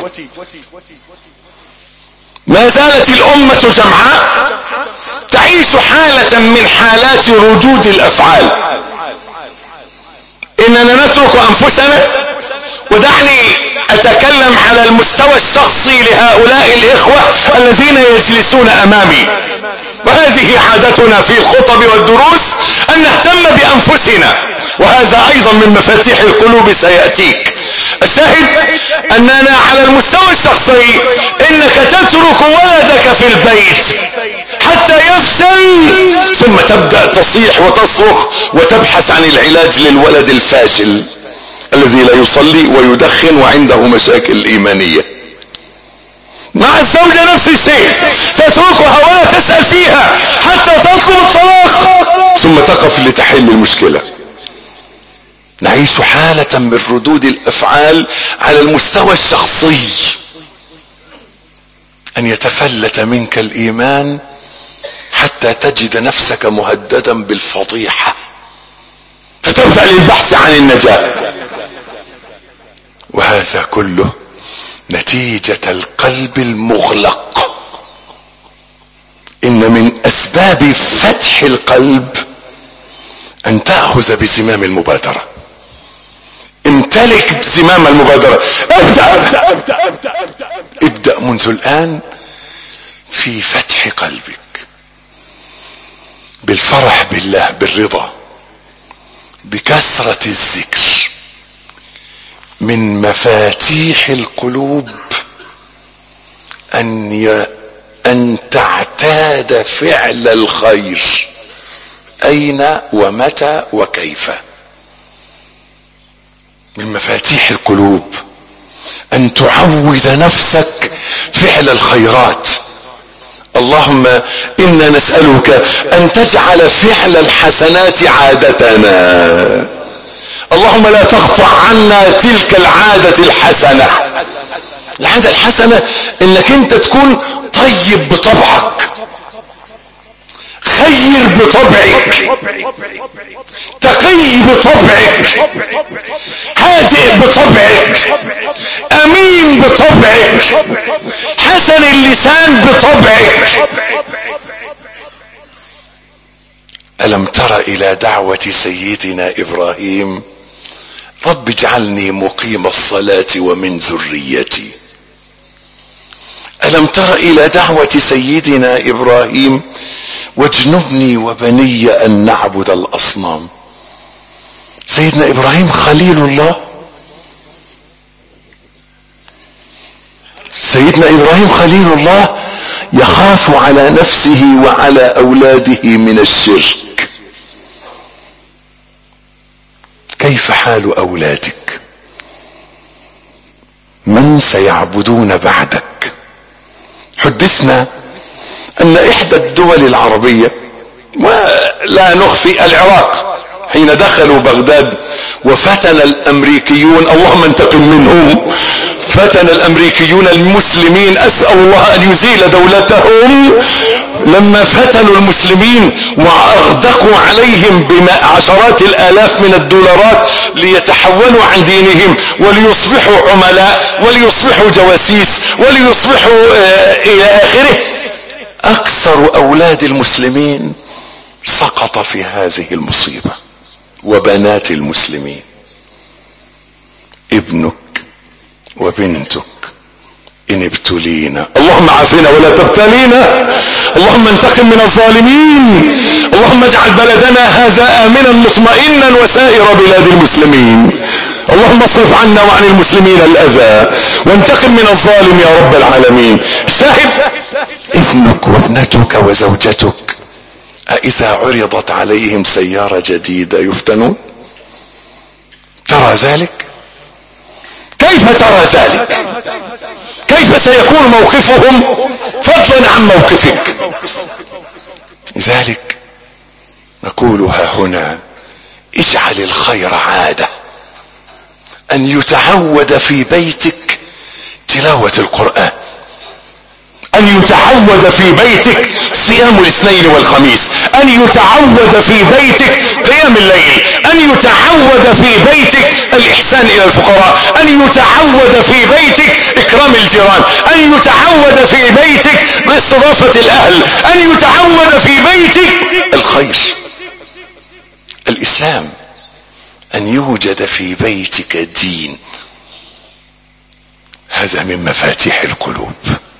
S1: ما زالت الأمة جمعاء تعيش حالة من حالات ردود الأفعال. إننا نترك أنفسنا، ودعني أتكلم على المستوى الشخصي لهؤلاء الإخوة الذين يجلسون أمامي، وهذه عادتنا في الخطب والدروس أن نهتم بأنفسنا، وهذا أيضا من مفاتيح القلوب سيأتيك. الشاهد أننا على المستوى الشخصي إنك تترك ولدك في البيت حتى يفشل، ثم تبدأ تصيح وتصرخ وتبحث عن العلاج للولد الفاشل الذي لا يصلي ويدخن وعنده مشاكل إيمانية. مع الزوجة نفس الشيء، تتركها ولا تسأل فيها حتى تطلب الطلاق ثم تقف لتحل المشكلة. نعيش حالة من ردود الأفعال على المستوى الشخصي، أن يتفلت منك الإيمان حتى تجد نفسك مهددا بالفضيحة فتبدأ للبحث عن النجاة. وهذا كله نتيجة القلب المغلق. إن من أسباب فتح القلب ان تأخذ بزمام المبادرة. امتلك زمام المبادرة. ابدأ ابدأ ابدأ ابدأ ابدأ, ابدأ منذ الآن في فتح قلبك بالفرح بالله، بالرضا، بكثرة الذكر. من مفاتيح القلوب ان ي... ان تعتاد فعل الخير اين ومتى وكيف. من مفاتيح القلوب ان تعود نفسك فعل الخيرات. اللهم انا نسألك ان تجعل فعل الحسنات عادتنا. اللهم لا تقطع عنا تلك العادة الحسنة. العادة الحسنة انك انت تكون طيب بطبعك، خير بطبعك، تقي بطبعك، هادئ بطبعك، امين بطبعك، حسن اللسان بطبعك. ألم تر إلى دعوة سيدنا إبراهيم؟ رب اجعلني مقيم الصلاة ومن ذريتي. ألم تر إلى دعوة سيدنا إبراهيم؟ واجنبني وبني أن نعبد الأصنام. سيدنا إبراهيم خليل الله. سيدنا إبراهيم خليل الله يخاف على نفسه وعلى أولاده من الشرك. كيف حال أولادك؟ من سيعبدون بعدك؟ حدثنا أن إحدى الدول العربية، ولا نخفي العراق، حين دخلوا بغداد وفتن الأمريكيون، اللهم انتقم منهم، فتن الأمريكيون المسلمين، أسأل الله أن يزيل دولتهم. لما فتنوا المسلمين وأغدقوا عليهم بعشرات الآلاف من الدولارات ليتحولوا عن دينهم وليصبحوا عملاء وليصبحوا جواسيس وليصبحوا إلى آخره، أكثر أولاد المسلمين سقط في هذه المصيبة، وبنات المسلمين. ابنك وبنتك إن ابتلينا، اللهم عافنا ولا تبتلينا، اللهم انتقم من الظالمين، اللهم اجعل بلدنا هذا آمنا مطمئنا وسائر بلاد المسلمين، اللهم اصرف عنا وعن المسلمين الأذى وانتقم من الظالم يا رب العالمين. شاهد، ابنك وابنتك وزوجتك أإذا عرضت عليهم سيارة جديدة يفتنون؟ ترى ذلك؟ كيف ترى ذلك؟ كيف سيكون موقفهم فضلا عن موقفك؟ لذلك نقولها هنا: اجعل الخير عادة، أن يتعود في بيتك تلاوة القرآن، أن يتعود في بيتك صيام الاثنين والخميس، أن يتعود في بيتك قيام الليل، أن يتعود في بيتك الإحسان إلى الفقراء، أن يتعود في بيتك إكرام الجيران، أن يتعود في بيتك باستضافة الأهل، أن يتعود في بيتك الخير. الإسلام أن يوجد في بيتك دين، هذا من مفاتيح القلوب.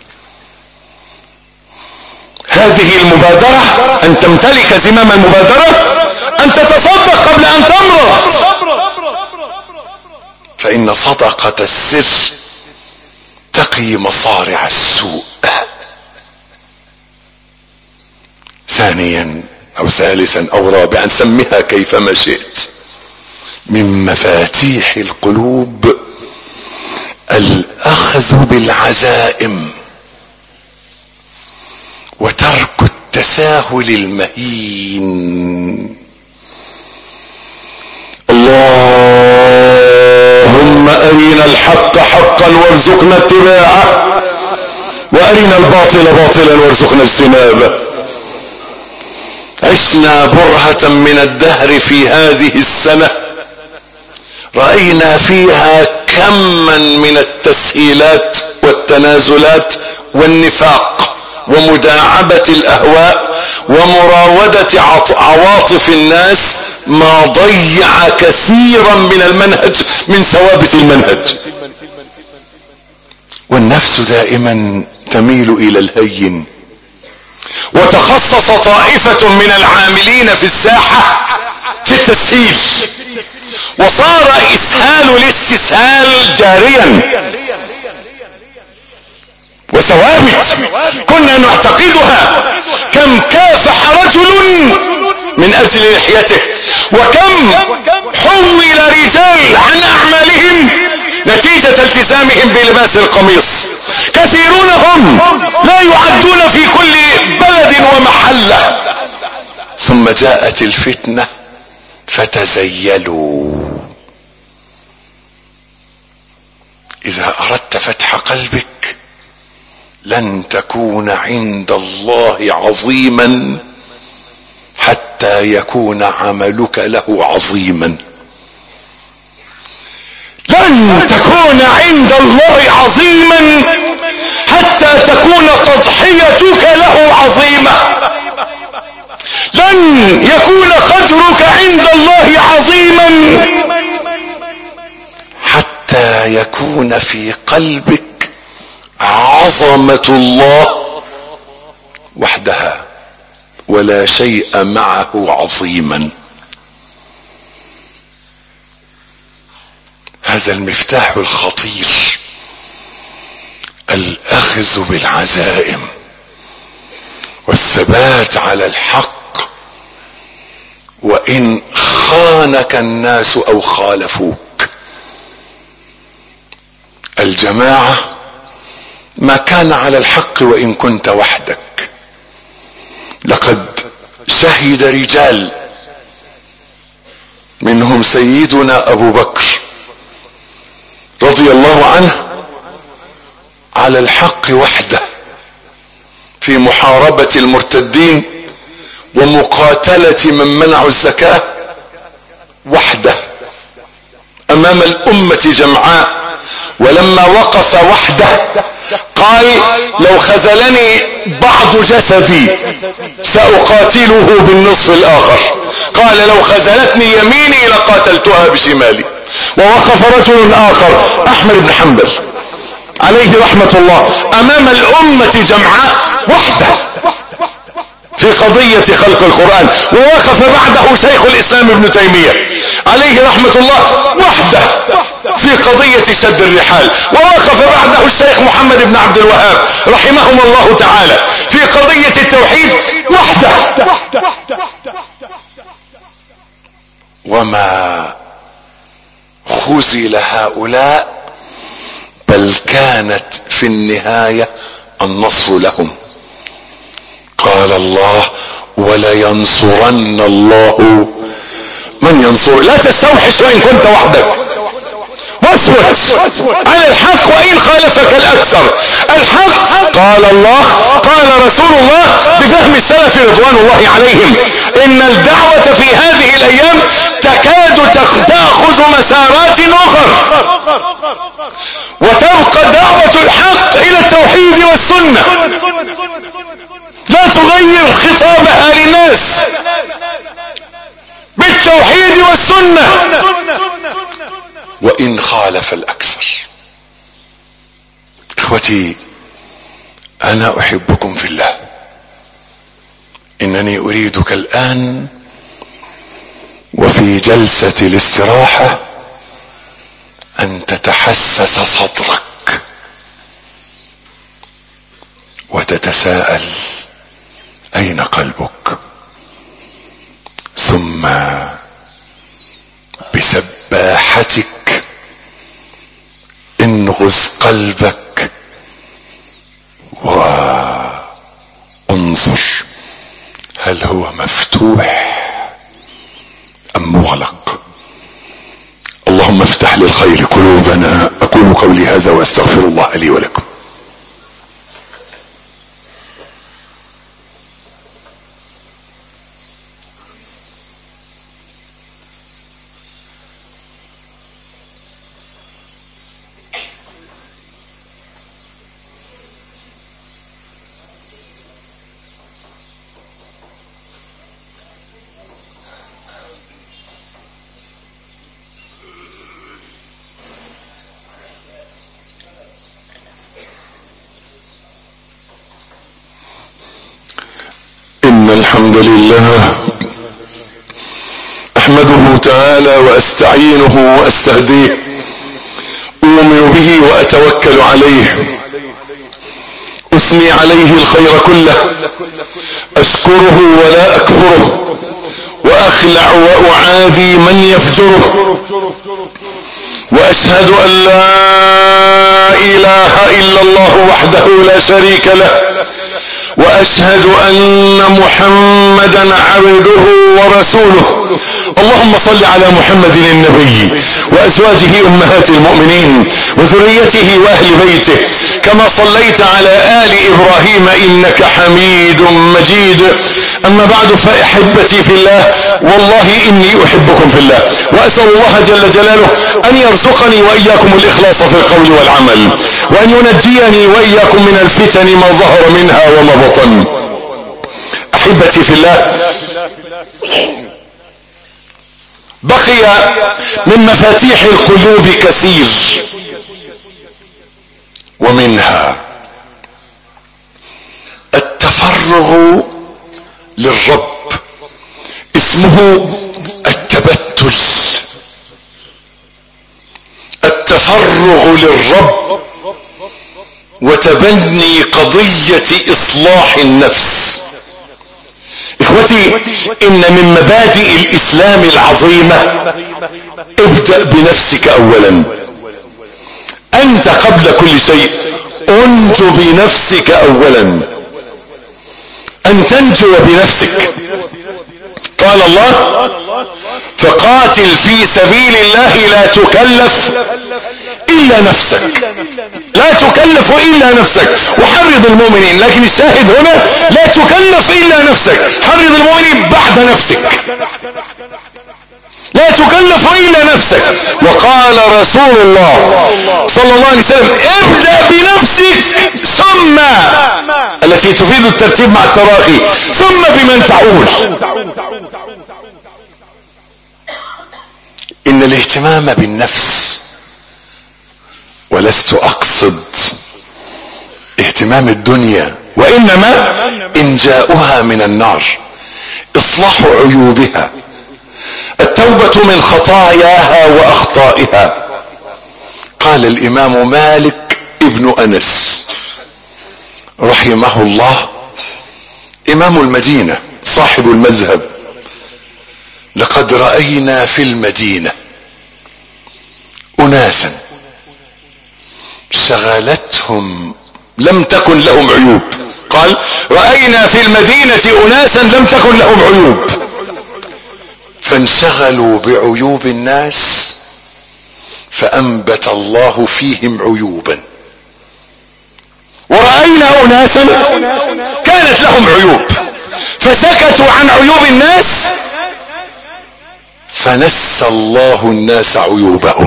S1: هذه المبادرة، أن تمتلك زمام المبادرة، أن تتصدق قبل أن تمرض، فإن صدقة السر تقي مصارع السوء. ثانيا أو ثالثا أو رابعا، سمها كيفما شئت، من مفاتيح القلوب الأخذ بالعزائم وترك التساهل المهين. اللهم أرنا الحق حقا وارزقنا اتباعه، وأرنا الباطل باطلا وارزقنا اجتنابه. عشنا برهة من الدهر في هذه السنة رأينا فيها كما من التسهيلات والتنازلات والنفاق ومداعبة الأهواء ومراودة عواطف الناس ما ضيع كثيرا من المنهج، من ثوابت المنهج. والنفس دائما تميل الى الهين. وتخصص طائفة من العاملين في الساحة في التسهيل، وصار اسهال الاستسهال جاريا، وثوابت كنا نعتقدها. كم كافح رجل من اجل لحيته، وكم حول رجال عن اعمالهم نتيجة التزامهم بلباس القميص. كثيرون هم لا يعدون في كل بلد ومحلة. ثم جاءت الفتنة فتزيلوا. اذا اردت فتح قلبك لن تكون عند الله عظيما حتى يكون عملك له عظيما. لن تكون عند الله عظيما حتى تكون تضحيتك له عظيمة. لن يكون قدرك عند الله عظيما حتى يكون في قلبك عظمة الله وحدها ولا شيء معه عظيما. هذا المفتاح الخطير، الأخذ بالعزائم والثبات على الحق وإن خانك الناس أو خالفوك. الجماعة ما كان على الحق وإن كنت وحدك. لقد شهد رجال منهم سيدنا أبو بكر رضي الله عنه على الحق وحده في محاربة المرتدين ومقاتلة من منعوا الزكاة وحده أمام الأمة جمعاء. ولما وقف وحده قال: لو خذلني بعض جسدي سأقاتله بالنصف الآخر. قال: لو خذلتني يميني لقاتلتها بشمالي. ووقف رجل آخر أحمد بن حنبل عليه رحمة الله أمام الأمة جمعاء وحده في قضية خلق القرآن. ووقف بعده شيخ الإسلام ابن تيمية عليه رحمة الله وحده في قضية شد الرحال. ووقف بعده الشيخ محمد بن عبد الوهاب رحمهم الله تعالى في قضية التوحيد وحده. وما خذل هؤلاء بل كانت في النهاية النصر لهم. قال الله: ولينصرن الله من ينصر. لا تستوحش وإن كنت وحدك، واثبت على الحق وإن خالفك الأكثر. الحق قال الله قال رسول الله بفهم السلف رضوان الله عليهم: إن الدعوة في هذه الأيام تكاد تأخذ مسارات أخرى وتبقى دعوة الحق إلى التوحيد والسنة، لا تغير خطابها للناس بالتوحيد والسنة وإن خالف الأكثر. إخوتي، أنا أحبكم في الله. إنني أريدك الآن وفي جلسة الاستراحة أن تتحسس صدرك وتتساءل: أين قلبك؟ ثم بسباحتك انغز قلبك وانظر هل هو مفتوح ام مغلق. اللهم افتح للخير قلوبنا. اقول قولي هذا واستغفر الله لي ولكم. الحمد لله احمده تعالى واستعينه واستهديه، اؤمن به واتوكل عليه، اثني عليه الخير كله، اشكره ولا اكفره، واخلع واعادي من يفجره، واشهد ان لا اله الا الله وحده لا شريك له، واشهد ان محمدا عبده ورسوله. اللهم صل على محمد النبي وازواجه امهات المؤمنين وذريته واهل بيته كما صليت على ال ابراهيم انك حميد مجيد. اما بعد، فاحبتي في الله، والله اني احبكم في الله، واسال الله جل جلاله ان يرزقني واياكم الاخلاص في القول والعمل، وان ينجيني واياكم من الفتن ما ظهر منها وما بطن. احبتي في الله، بقي من مفاتيح القلوب كثير، ومنها التفرغ للرب، اسمه التبتل. التفرغ للرب وتبني قضية اصلاح النفس. اخوتي، ان من مبادئ الاسلام العظيمة ابدأ بنفسك اولا. انت قبل كل شيء انجو بنفسك اولا، ان تنجو بنفسك. قال الله: فقاتل في سبيل الله لا تكلف الا نفسك، لا تكلف الا نفسك، وحرض المؤمنين. لكن الشاهد هنا لا تكلف الا نفسك، حرض المؤمنين بعد نفسك، لا تكلف الا نفسك. وقال رسول الله صلى الله عليه وسلم: ابدأ بنفسك ثم، التي تفيد الترتيب مع التراخي، ثم بمن تعول. ان الاهتمام بالنفس، ولست اقصد اهتمام الدنيا، وانما انجاؤها من النار، اصلاح عيوبها، التوبة من خطاياها واخطائها. قال الامام مالك ابن انس رحمه الله، امام المدينة صاحب المذهب: لقد رأينا في المدينة اناسا شغلتهم لم تكن لهم عيوب. قال: رأينا في المدينة اناسا لم تكن لهم عيوب، فانشغلوا بعيوب الناس فأنبت الله فيهم عيوبا. ورأينا اناسا كانت لهم عيوب فسكتوا عن عيوب الناس فنسى الله الناس عيوبهم.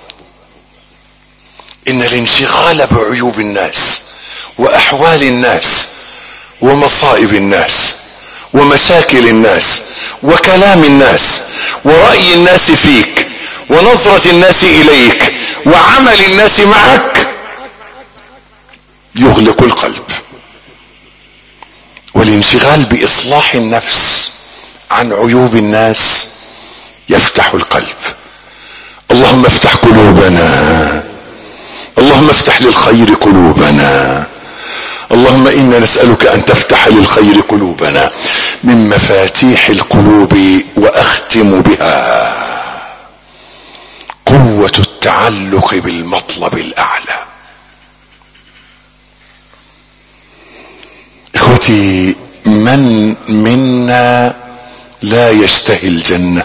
S1: ان الانشغال بعيوب الناس واحوال الناس ومصائب الناس ومشاكل الناس وكلام الناس ورأي الناس فيك ونظرة الناس اليك وعمل الناس معك يغلق القلب. والانشغال باصلاح النفس عن عيوب الناس يفتح القلب. اللهم افتح قلوبنا، اللهم افتح للخير قلوبنا، اللهم انا نسألك ان تفتح للخير قلوبنا. من مفاتيح القلوب واختم بها قوة التعلق بالمطلب الاعلى. اخوتي، من منا لا يشتهي الجنة؟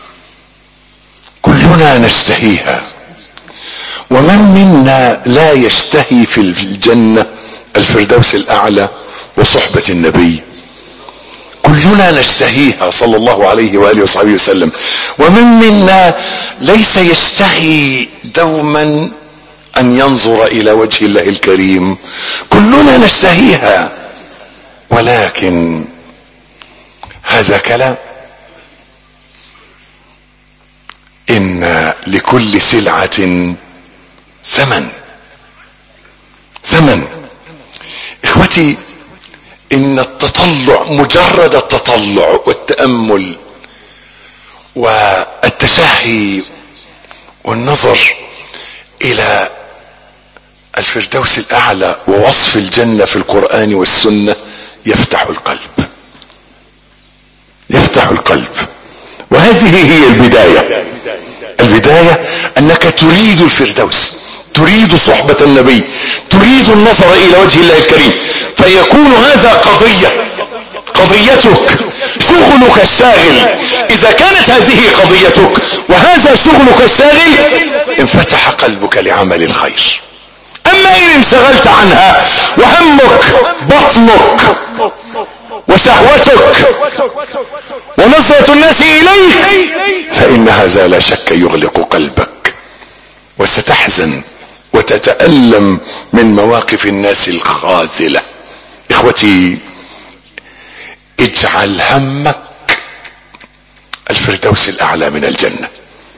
S1: كلنا نشتهيها. ومن منا لا يشتهي في الجنة الفردوس الاعلى وصحبة النبي؟ كلنا نشتهيها صلى الله عليه وآله وصحبه وسلم. ومن منا ليس يشتهي دوما ان ينظر الى وجه الله الكريم؟ كلنا نشتهيها. ولكن هذا كلام. ان لكل سلعة ثمن. ثمن. اخوتي، ان التطلع، مجرد التطلع والتأمل والتشهي والنظر الى الفردوس الاعلى ووصف الجنة في القرآن والسنة يفتح القلب، يفتح القلب. وهذه هي البداية. البداية انك تريد الفردوس، تريد صحبة النبي، تريد النظر الى وجه الله الكريم، فيكون هذا قضية، قضيتك، شغلك الشاغل. اذا كانت هذه قضيتك وهذا شغلك الشاغل انفتح قلبك لعمل الخير. اما ان انشغلت عنها وهمك بطنك وشهوتك ونظرة الناس اليك فان هذا لا شك يغلق قلبك، وستحزن وتتألم من مواقف الناس الخاذلة. اخوتي، اجعل همك الفردوس الاعلى من الجنة،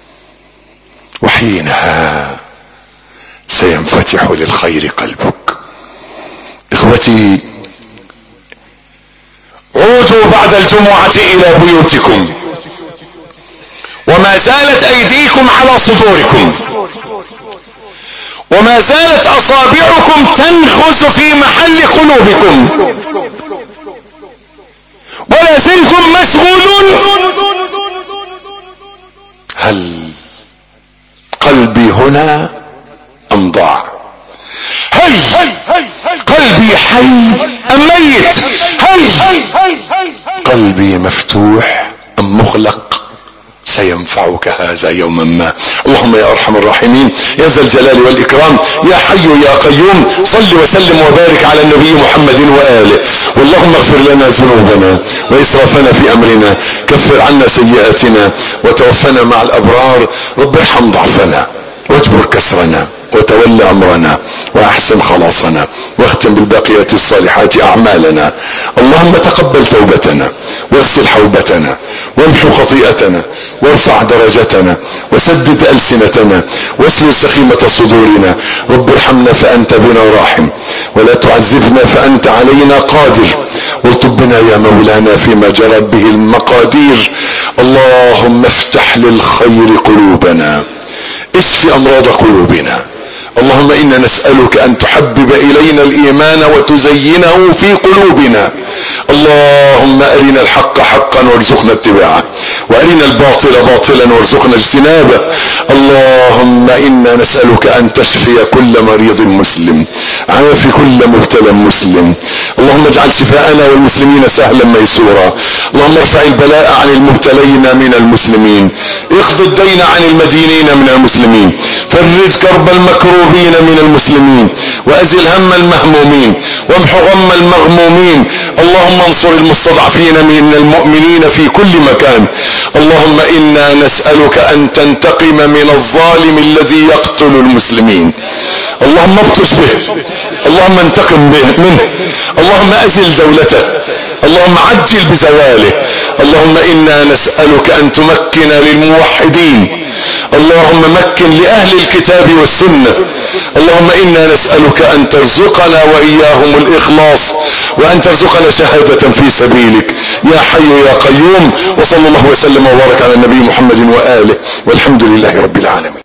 S1: وحينها سينفتح للخير قلبك. اخوتي، عودوا بعد الجمعة الى بيوتكم، وما زالت ايديكم على صدوركم، وما زالت اصابعكم تنخس في محل قلوبكم، ولا زلتم مشغولون. هل قلبي هنا ام ضاع؟ هل قلبي حي ام ميت؟ هل قلبي مفتوح ام مغلق؟ سينفعك هذا يوما ما. اللهم يا ارحم الراحمين، يا ذا الجلال والاكرام، يا حي يا قيوم، صل وسلم وبارك على النبي محمد واله. واللهم اغفر لنا ذنوبنا واسرافنا في امرنا، كفر عنا سيئاتنا وتوفنا مع الابرار. رب ارحم ضعفنا واجبر كسرنا وتول امرنا واحسن خلاصنا، واختم بالباقيات الصالحات اعمالنا. اللهم تقبل توبتنا واغسل حوبتنا وامحو خطيئتنا وارفع درجتنا وسدد ألسنتنا واسلل سخيمة صدورنا. رب ارحمنا فأنت بنا راحم، ولا تعذبنا فأنت علينا قادر، والطب بنا يا مولانا فيما جرت به المقادير. اللهم افتح للخير قلوبنا، اشف أمراض قلوبنا. اللهم إنا نسألك أن تحبب إلينا الإيمان وتزينه في قلوبنا. اللهم أرنا الحق حقا وارزقنا اتباعه، وأرنا الباطل باطلا وارزقنا اجتنابه. اللهم إنا نسألك أن تشفي كل مريض مسلم، عاف كل مبتلى مسلم. اللهم اجعل شفاءنا والمسلمين سهلا ميسورا. اللهم ارفع البلاء عن المبتلين من المسلمين، اقض الدين عن المدينين من المسلمين، فرج كرب المكروبين من المسلمين، وازل هم المهمومين، وامح غم المغمومين. اللهم انصر المستضعفين من المؤمنين في كل مكان. اللهم انا نسألك ان تنتقم من الظالم الذي يقتل المسلمين. اللهم ابطش به، اللهم انتقم به منه، اللهم ازل دولته، اللهم عجل بزواله. اللهم انا نسألك ان تمكن للموحدين، اللهم مكن لأهل الكتاب والسنة. اللهم إنا نسألك أن ترزقنا وإياهم الإخلاص، وأن ترزقنا شهادة في سبيلك يا حي يا قيوم. وصلى الله وسلم وبارك على النبي محمد وآله، والحمد لله رب العالمين.